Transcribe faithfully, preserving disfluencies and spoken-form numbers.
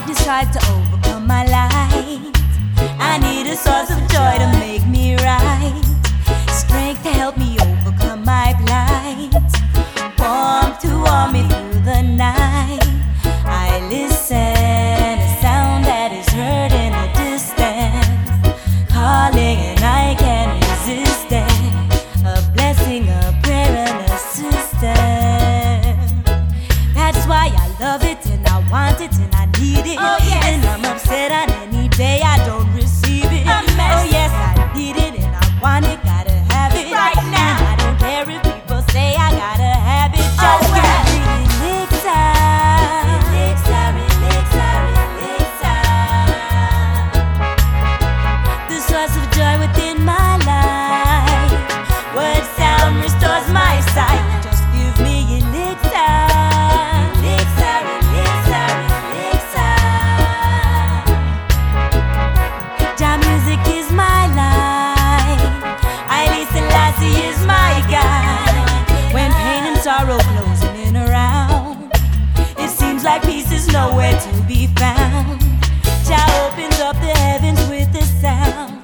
Darkness tries to overcome my light. I need a source of joy to make me right. Strength to help me overcome my plight. Warmth to warm me through the night. I listen, a sound that is heard in the distance, calling and I can't resist it. A blessing, a prayer, and assistance. That's why I love it and I want it and I need it. Oh, yes. And I'm upset on any day I don't receive it. A mess. Oh yes, I need it and I want it, gotta have it Right now. I don't care if people say I gotta have it. Oh, Just well. give me elixir. Elixir, elixir, elixir. The source of joy within my life. Word sound restores my sight. Just give me elixir. Elixir, elixir, elixir. Jah music is my life. Haile Selassie is my guide. When pain and sorrow closing in around, it seems like peace is nowhere to be found. Jah opens up the heavens with a sound.